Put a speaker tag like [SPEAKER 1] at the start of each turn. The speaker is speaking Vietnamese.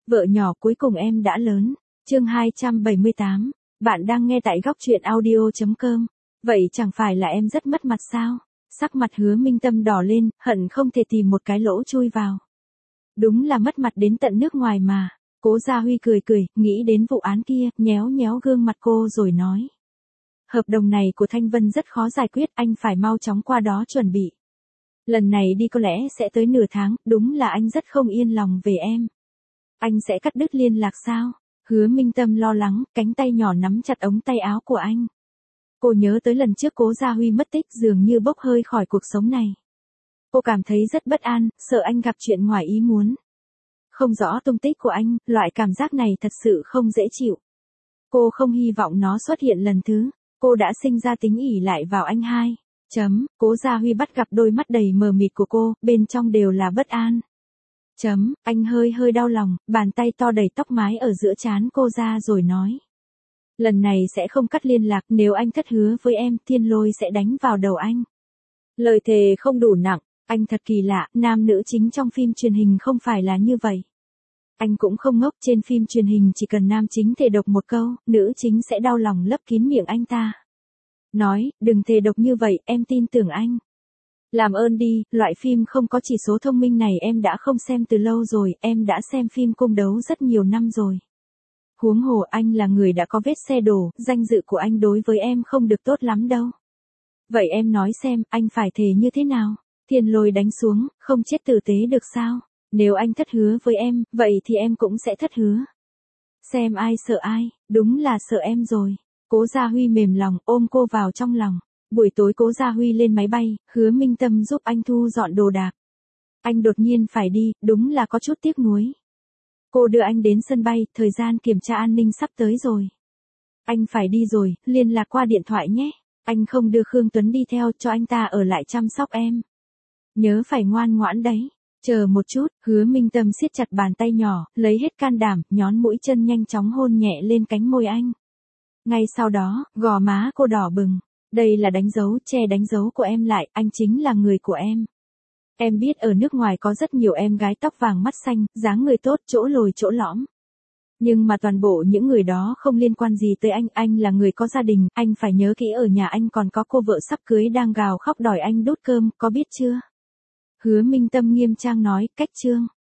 [SPEAKER 1] Vợ nhỏ cuối cùng em đã lớn. Chương 278. Bạn đang nghe tại góc truyện audio.com. Vậy chẳng phải là em rất mất mặt sao? Sắc mặt Hứa Minh Tâm đỏ lên, hận không thể tìm một cái lỗ chui vào. Đúng là mất mặt đến tận nước ngoài mà. Cố Gia Huy cười cười, nghĩ đến vụ án kia, nhéo nhéo gương mặt cô rồi nói. Hợp đồng này của Thanh Vân rất khó giải quyết, anh phải mau chóng qua đó chuẩn bị. Lần này đi có lẽ sẽ tới nửa tháng, đúng là anh rất không yên lòng về em. Anh sẽ cắt đứt liên lạc sao? Hứa Minh Tâm lo lắng, cánh tay nhỏ nắm chặt ống tay áo của anh. Cô nhớ tới lần trước Cố Gia Huy mất tích dường như bốc hơi khỏi cuộc sống này. Cô cảm thấy rất bất an, sợ anh gặp chuyện ngoài ý muốn. Không rõ tung tích của anh, loại cảm giác này thật sự không dễ chịu. Cô không hy vọng nó xuất hiện lần thứ. Cô đã sinh ra tính ỷ lại vào anh hai. Cố Gia Huy bắt gặp đôi mắt đầy mờ mịt của cô, bên trong đều là bất an. Anh hơi đau lòng, bàn tay to đẩy tóc mái ở giữa trán cô ra rồi nói. Lần này sẽ không cắt liên lạc, nếu anh thất hứa với em, thiên lôi sẽ đánh vào đầu anh. Lời thề không đủ nặng, anh thật kỳ lạ, nam nữ chính trong phim truyền hình không phải là như vậy. Anh cũng không ngốc, trên phim truyền hình chỉ cần nam chính thề độc một câu, nữ chính sẽ đau lòng lấp kín miệng anh ta. Nói, đừng thề độc như vậy, em tin tưởng anh. Làm ơn đi, loại phim không có chỉ số thông minh này em đã không xem từ lâu rồi, em đã xem phim cung đấu rất nhiều năm rồi. Huống hồ anh là người đã có vết xe đổ, danh dự của anh đối với em không được tốt lắm đâu. Vậy em nói xem, anh phải thề như thế nào? Thiên lôi đánh xuống, không chết tử tế được sao? Nếu anh thất hứa với em, vậy thì em cũng sẽ thất hứa. Xem ai sợ ai, đúng là sợ em rồi. Cố Gia Huy mềm lòng, ôm cô vào trong lòng. Buổi tối Cố Gia Huy lên máy bay, Hứa Minh Tâm giúp anh thu dọn đồ đạc. Anh đột nhiên phải đi, đúng là có chút tiếc nuối. Cô đưa anh đến sân bay, thời gian kiểm tra an ninh sắp tới rồi. Anh phải đi rồi, liên lạc qua điện thoại nhé. Anh không đưa Khương Tuấn đi theo, cho anh ta ở lại chăm sóc em. Nhớ phải ngoan ngoãn đấy. Chờ một chút, Hứa Minh Tâm siết chặt bàn tay nhỏ, lấy hết can đảm, nhón mũi chân nhanh chóng hôn nhẹ lên cánh môi anh. Ngay sau đó, gò má cô đỏ bừng. Đây là đánh dấu, che đánh dấu của em lại, anh chính là người của em. Em biết ở nước ngoài có rất nhiều em gái tóc vàng mắt xanh, dáng người tốt, chỗ lồi chỗ lõm. Nhưng mà toàn bộ những người đó không liên quan gì tới anh là người có gia đình, anh phải nhớ kỹ ở nhà anh còn có cô vợ sắp cưới đang gào khóc đòi anh đút cơm, có biết chưa? Hứa Minh Tâm nghiêm trang nói, cách chương.